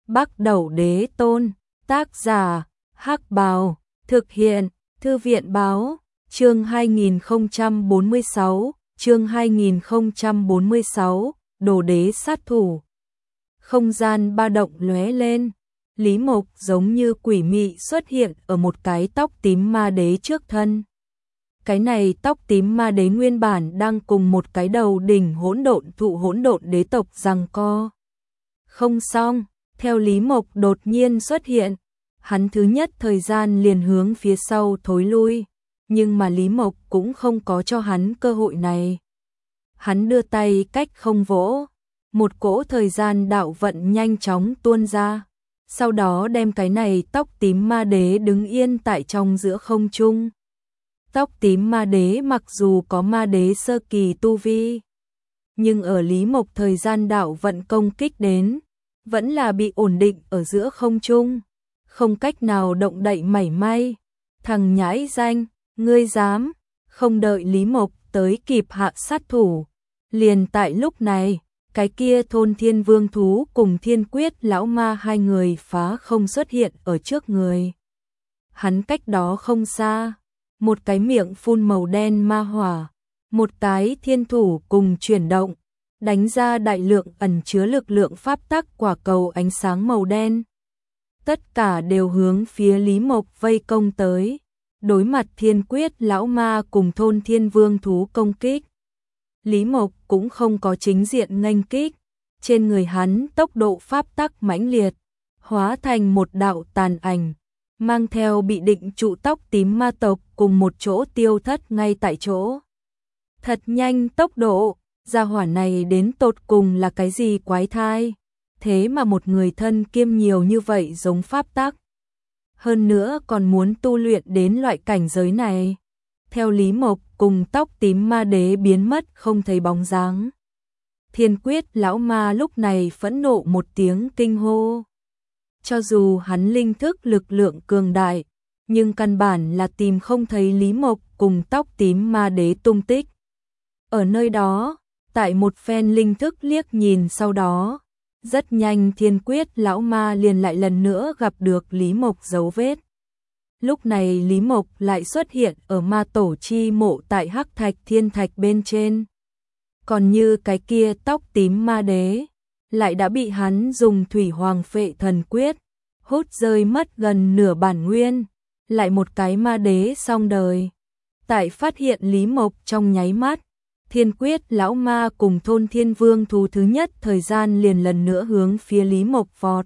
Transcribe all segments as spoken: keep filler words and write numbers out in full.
Bắc Đẩu Đế Tôn, tác giả, Hắc Bào, thực hiện, Thư viện báo, chương hai nghìn không trăm bốn mươi sáu, chương hai nghìn không trăm bốn mươi sáu, Đồ Đế sát thủ. Không gian ba động lóe lên, Lý Mộc giống như quỷ mị xuất hiện ở một cái tóc tím ma đế trước thân. Cái này tóc tím ma đế nguyên bản đang cùng một cái đầu đỉnh hỗn độn thụ hỗn độn đế tộc giằng co. Không xong, theo Lý Mộc đột nhiên xuất hiện, hắn thứ nhất thời gian liền hướng phía sau thối lui, nhưng mà Lý Mộc cũng không có cho hắn cơ hội này. Hắn đưa tay cách không vỗ, một cỗ thời gian đạo vận nhanh chóng tuôn ra, sau đó đem cái này tóc tím ma đế đứng yên tại trong giữa không trung. Tóc tím ma đế mặc dù có ma đế sơ kỳ tu vi, nhưng ở Lý Mộc thời gian đạo vận công kích đến, vẫn là bị ổn định ở giữa không trung, không cách nào động đậy mảy may. Thằng nhãi danh, ngươi dám? Không đợi Lý Mộc tới kịp hạ sát thủ, liền tại lúc này, cái kia thôn thiên vương thú cùng thiên quyết lão ma hai người phá không xuất hiện ở trước người. Hắn cách đó không xa, một cái miệng phun màu đen ma hỏa, một cái thiên thủ cùng chuyển động, đánh ra đại lượng ẩn chứa lực lượng pháp tắc quả cầu ánh sáng màu đen. Tất cả đều hướng phía Lý Mộc vây công tới, đối mặt thiên quyết lão ma cùng thôn thiên vương thú công kích. Lý Mộc cũng không có chính diện nghênh kích, trên người hắn tốc độ pháp tắc mãnh liệt, hóa thành một đạo tàn ảnh, mang theo bị định trụ tóc tím ma tộc cùng một chỗ tiêu thất ngay tại chỗ. Thật nhanh tốc độ, gia hỏa này đến tột cùng là cái gì quái thai, thế mà một người thân kiêm nhiều như vậy giống pháp tắc. Hơn nữa còn muốn tu luyện đến loại cảnh giới này. Theo Lý Mộc cùng tóc tím ma đế biến mất không thấy bóng dáng. Thiên quyết lão ma lúc này phẫn nộ một tiếng kinh hô. Cho dù hắn linh thức lực lượng cường đại, nhưng căn bản là tìm không thấy Lý Mộc cùng tóc tím ma đế tung tích. Ở nơi đó, tại một phen linh thức liếc nhìn sau đó, rất nhanh thiên quyết lão ma liền lại lần nữa gặp được Lý Mộc dấu vết. Lúc này Lý Mộc lại xuất hiện ở ma tổ chi mộ tại Hắc Thạch Thiên Thạch bên trên. Còn như cái kia tóc tím ma đế, lại đã bị hắn dùng thủy hoàng phệ thần quyết, hút rơi mất gần nửa bản nguyên, lại một cái ma đế xong đời. Tại phát hiện Lý Mộc trong nháy mắt, thiên quyết lão ma cùng thôn thiên vương thú thứ nhất thời gian liền lần nữa hướng phía Lý Mộc vọt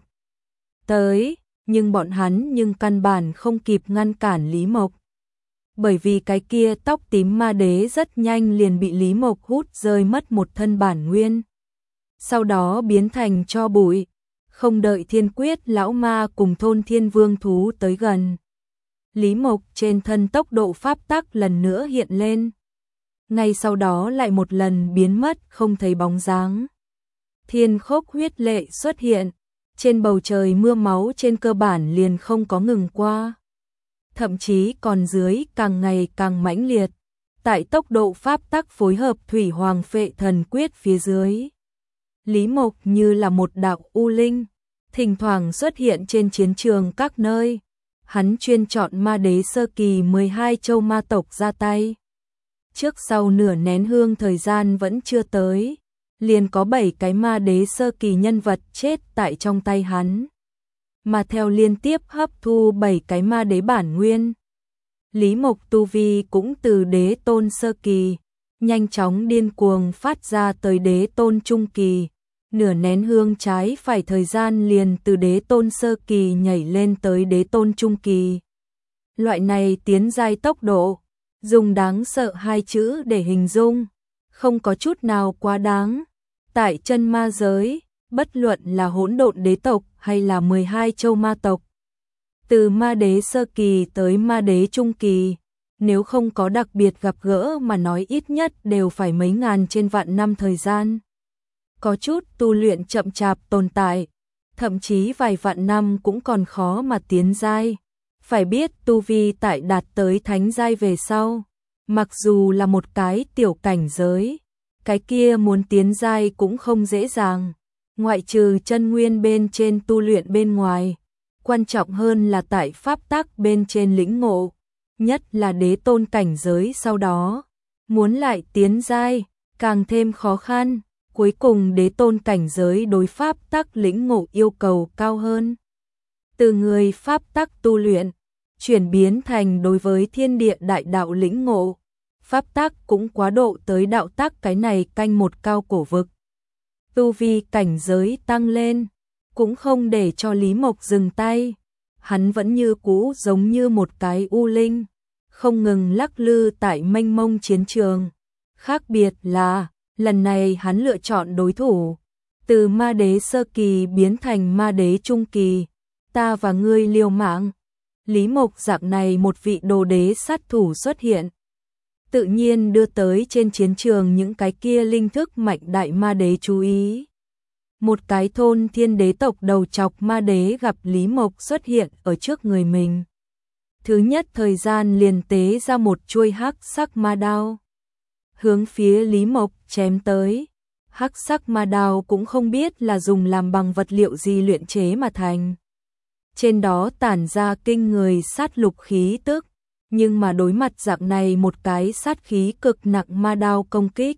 tới, nhưng bọn hắn nhưng căn bản không kịp ngăn cản Lý Mộc. Bởi vì cái kia tóc tím ma đế rất nhanh liền bị Lý Mộc hút rơi mất một thân bản nguyên. Sau đó biến thành tro bụi, không đợi thiên quyết lão ma cùng thôn thiên vương thú tới gần. Lý Mộc trên thân tốc độ pháp tắc lần nữa hiện lên. Ngay sau đó lại một lần biến mất không thấy bóng dáng. Thiên khốc huyết lệ xuất hiện, trên bầu trời mưa máu trên cơ bản liền không có ngừng qua. Thậm chí còn dưới càng ngày càng mãnh liệt, tại tốc độ pháp tắc phối hợp thủy hoàng phệ thần quyết phía dưới. Lý Mộc như là một đạo u linh, thỉnh thoảng xuất hiện trên chiến trường các nơi. Hắn chuyên chọn ma đế sơ kỳ mười hai châu ma tộc ra tay. Trước sau nửa nén hương thời gian vẫn chưa tới, liền có bảy cái ma đế sơ kỳ nhân vật chết tại trong tay hắn. Mà theo liên tiếp hấp thu bảy cái ma đế bản nguyên, Lý Mộc tu vi cũng từ đế tôn sơ kỳ, nhanh chóng điên cuồng phát ra tới đế tôn trung kỳ. Nửa nén hương trái phải thời gian liền từ đế tôn sơ kỳ nhảy lên tới đế tôn trung kỳ. Loại này tiến giai tốc độ, dùng đáng sợ hai chữ để hình dung, không có chút nào quá đáng. Tại chân ma giới, bất luận là hỗn độn đế tộc hay là mười hai châu ma tộc, từ ma đế sơ kỳ tới ma đế trung kỳ, nếu không có đặc biệt gặp gỡ mà nói ít nhất đều phải mấy ngàn trên vạn năm thời gian. Có chút tu luyện chậm chạp tồn tại, thậm chí vài vạn năm cũng còn khó mà tiến giai. Phải biết tu vi tại đạt tới thánh giai về sau, mặc dù là một cái tiểu cảnh giới, cái kia muốn tiến giai cũng không dễ dàng. Ngoại trừ chân nguyên bên trên tu luyện bên ngoài, quan trọng hơn là tại pháp tắc bên trên lĩnh ngộ, nhất là đế tôn cảnh giới sau đó, muốn lại tiến giai, càng thêm khó khăn, cuối cùng đế tôn cảnh giới đối pháp tắc lĩnh ngộ yêu cầu cao hơn. Từ người pháp tắc tu luyện, chuyển biến thành đối với thiên địa đại đạo lĩnh ngộ, pháp tắc cũng quá độ tới đạo tắc, cái này canh một cao cổ vực. Tu vi cảnh giới tăng lên, cũng không để cho Lý Mộc dừng tay, hắn vẫn như cũ giống như một cái u linh, không ngừng lắc lư tại mênh mông chiến trường. Khác biệt là, lần này hắn lựa chọn đối thủ, từ ma đế sơ kỳ biến thành ma đế trung kỳ, ta và ngươi liều mạng. Lý Mộc dạng này một vị đồ đế sát thủ xuất hiện, tự nhiên đưa tới trên chiến trường những cái kia linh thức mạnh đại ma đế chú ý. Một cái thôn thiên đế tộc đầu chọc ma đế gặp Lý Mộc xuất hiện ở trước người mình. Thứ nhất thời gian liền tế ra một chuôi hắc sắc ma đao, hướng phía Lý Mộc chém tới. Hắc sắc ma đao cũng không biết là dùng làm bằng vật liệu gì luyện chế mà thành. Trên đó tản ra kinh người sát lục khí tức, nhưng mà đối mặt dạng này một cái sát khí cực nặng ma đao công kích,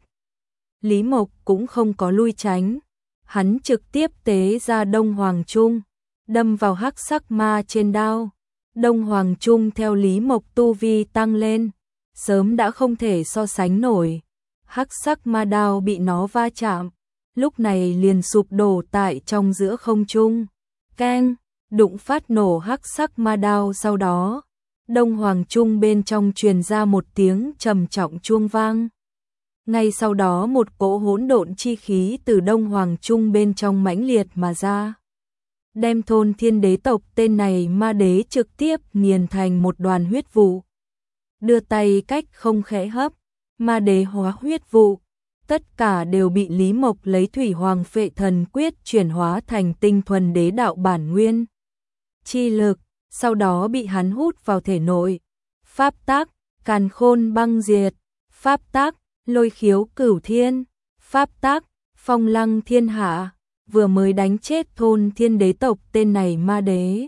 Lý Mộc cũng không có lui tránh, hắn trực tiếp tế ra Đông Hoàng Trung, đâm vào hắc sắc ma trên đao. Đông Hoàng Trung theo Lý Mộc tu vi tăng lên, sớm đã không thể so sánh nổi. Hắc sắc ma đao bị nó va chạm, lúc này liền sụp đổ tại trong giữa không trung. Keng, đụng phát nổ hắc sắc ma đao, sau đó Đông Hoàng Trung bên trong truyền ra một tiếng trầm trọng chuông vang. Ngay sau đó một cỗ hỗn độn chi khí từ Đông Hoàng Trung bên trong mãnh liệt mà ra, đem thôn thiên đế tộc tên này ma đế trực tiếp nghiền thành một đoàn huyết vụ. Đưa tay cách không khẽ hấp, ma đế hóa huyết vụ, tất cả đều bị Lý Mộc lấy Thủy Hoàng Phệ Thần Quyết chuyển hóa thành tinh thuần đế đạo bản nguyên chi lực, sau đó bị hắn hút vào thể nội. Pháp tắc, càn khôn băng diệt, pháp tắc, lôi khiếu cửu thiên, pháp tắc, phong lăng thiên hạ, vừa mới đánh chết thôn thiên đế tộc tên này ma đế.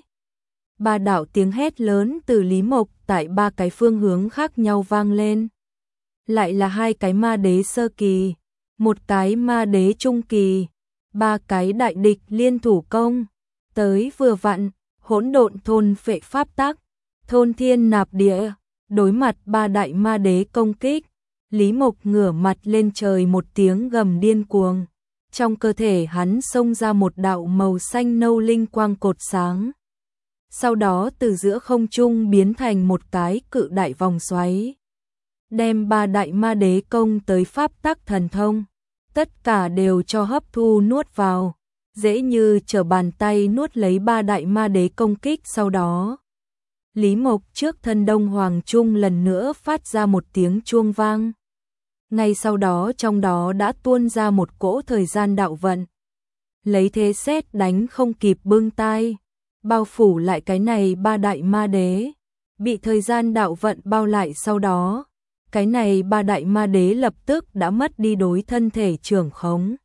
Ba đạo tiếng hét lớn từ Lý Mộc tại ba cái phương hướng khác nhau vang lên. Lại là hai cái ma đế sơ kỳ, một cái ma đế trung kỳ, ba cái đại địch liên thủ công, tới vừa vặn, hỗn độn thôn phệ pháp tắc, thôn thiên nạp địa, đối mặt ba đại ma đế công kích, Lý Mộc ngửa mặt lên trời một tiếng gầm điên cuồng, trong cơ thể hắn xông ra một đạo màu xanh nâu linh quang cột sáng. Sau đó từ giữa không trung biến thành một cái cự đại vòng xoáy, đem ba đại ma đế công tới pháp tắc thần thông, tất cả đều cho hấp thu nuốt vào, dễ như trở bàn tay nuốt lấy ba đại ma đế công kích. Sau đó, Lý Mộc trước thân Đông Hoàng Trung lần nữa phát ra một tiếng chuông vang. Ngay sau đó trong đó đã tuôn ra một cỗ thời gian đạo vận, lấy thế sét đánh không kịp bưng tai, bao phủ lại cái này ba đại ma đế, bị thời gian đạo vận bao lại. Sau đó, cái này ba đại ma đế lập tức đã mất đi đối thân thể trưởng khống,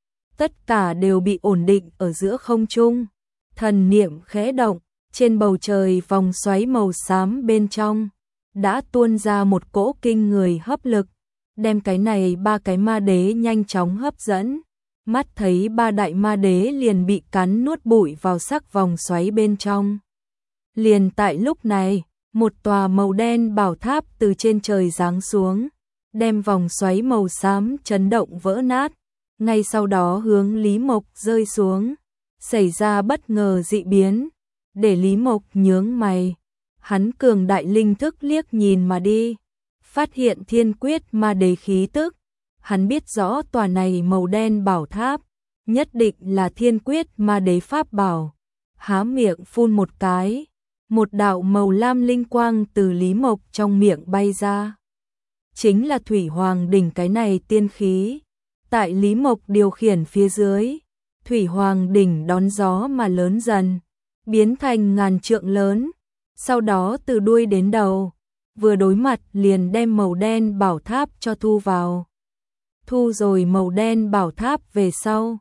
tất cả đều bị ổn định ở giữa không trung. Thần niệm khẽ động, trên bầu trời vòng xoáy màu xám bên trong đã tuôn ra một cỗ kinh người hấp lực, đem cái này ba cái ma đế nhanh chóng hấp dẫn. Mắt thấy ba đại ma đế liền bị cắn nuốt bụi vào sắc vòng xoáy bên trong. Liền tại lúc này, một tòa màu đen bảo tháp từ trên trời giáng xuống, đem vòng xoáy màu xám chấn động vỡ nát, ngay sau đó hướng Lý Mộc rơi xuống. Xảy ra bất ngờ dị biến, để Lý Mộc nhướng mày, hắn cường đại linh thức liếc nhìn mà đi, phát hiện thiên quyết ma đế khí tức. Hắn biết rõ tòa này màu đen bảo tháp nhất định là thiên quyết ma đế pháp bảo. Há miệng phun một cái, một đạo màu lam linh quang từ Lý Mộc trong miệng bay ra. Chính là Thủy Hoàng đỉnh cái này tiên khí. Tại Lý Mộc điều khiển phía dưới, Thủy Hoàng đỉnh đón gió mà lớn dần, biến thành ngàn trượng lớn. Sau đó từ đuôi đến đầu, vừa đối mặt liền đem màu đen bảo tháp cho thu vào. Thu rồi màu đen bảo tháp về sau,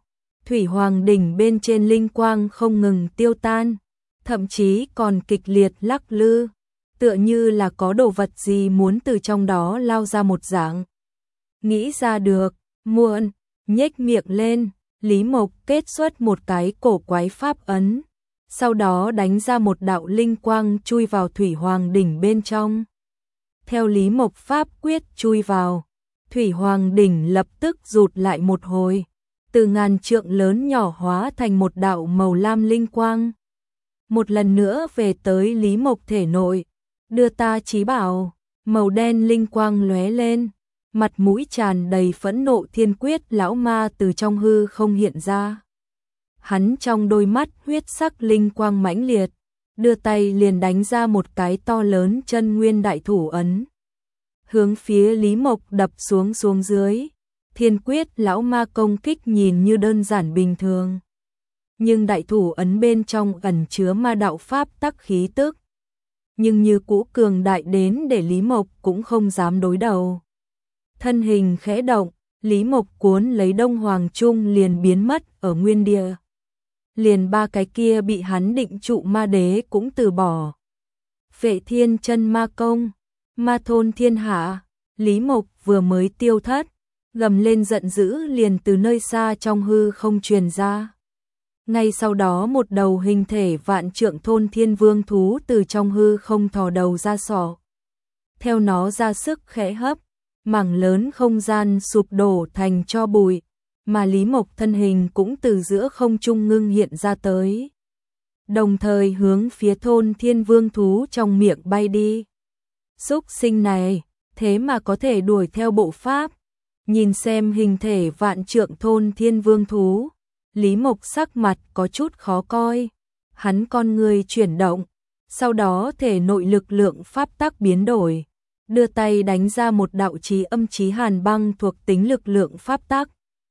Thủy Hoàng đỉnh bên trên linh quang không ngừng tiêu tan, thậm chí còn kịch liệt lắc lư, tựa như là có đồ vật gì muốn từ trong đó lao ra một dạng. Nghĩ ra được, muộn, nhếch miệng lên, Lý Mộc kết xuất một cái cổ quái pháp ấn, sau đó đánh ra một đạo linh quang chui vào Thủy Hoàng đỉnh bên trong. Theo Lý Mộc pháp quyết chui vào, Thủy Hoàng đỉnh lập tức rụt lại một hồi, từ ngàn trượng lớn nhỏ hóa thành một đạo màu lam linh quang. Một lần nữa về tới Lý Mộc thể nội, đưa ta chí bảo, màu đen linh quang lóe lên, mặt mũi tràn đầy phẫn nộ Thiên Quyết lão ma từ trong hư không hiện ra. Hắn trong đôi mắt huyết sắc linh quang mãnh liệt, đưa tay liền đánh ra một cái to lớn chân nguyên đại thủ ấn, hướng phía Lý Mộc đập xuống xuống dưới. Thiên Quyết lão ma công kích nhìn như đơn giản bình thường, nhưng đại thủ ấn bên trong ẩn chứa ma đạo pháp tắc khí tức, nhưng như cũ cường đại đến để Lý Mộc cũng không dám đối đầu. Thân hình khẽ động, Lý Mộc cuốn lấy Đông Hoàng Trung liền biến mất ở nguyên địa. Liền ba cái kia bị hắn định trụ ma đế cũng từ bỏ. Vệ Thiên chân ma công, ma thôn thiên hạ, Lý Mộc vừa mới tiêu thất, gầm lên giận dữ liền từ nơi xa trong hư không truyền ra. Ngay sau đó một đầu hình thể vạn trượng thôn thiên vương thú từ trong hư không thò đầu ra sọ. Theo nó ra sức khẽ hấp, mảng lớn không gian sụp đổ thành tro bụi, mà Lý Mộc thân hình cũng từ giữa không trung ngưng hiện ra tới, đồng thời hướng phía thôn thiên vương thú trong miệng bay đi. Súc sinh này, thế mà có thể đuổi theo bộ pháp. Nhìn xem hình thể vạn trượng thôn thiên vương thú, Lý Mộc sắc mặt có chút khó coi, hắn con người chuyển động, sau đó thể nội lực lượng pháp tắc biến đổi, đưa tay đánh ra một đạo chí âm chí hàn băng thuộc tính lực lượng pháp tắc.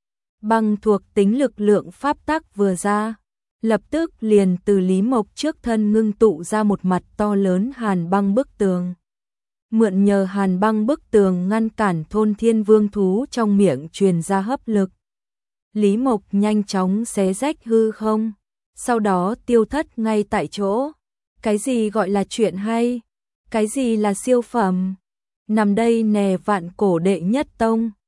Băng thuộc tính lực lượng pháp tắc vừa ra, lập tức liền từ Lý Mộc trước thân ngưng tụ ra một mặt to lớn hàn băng bức tường. Mượn nhờ hàn băng bức tường ngăn cản thôn thiên vương thú trong miệng truyền ra hấp lực. Lý Mộc nhanh chóng xé rách hư không, sau đó tiêu thất ngay tại chỗ. Cái gì gọi là chuyện hay? Cái gì là siêu phẩm? Nằm đây nè vạn cổ đệ nhất tông.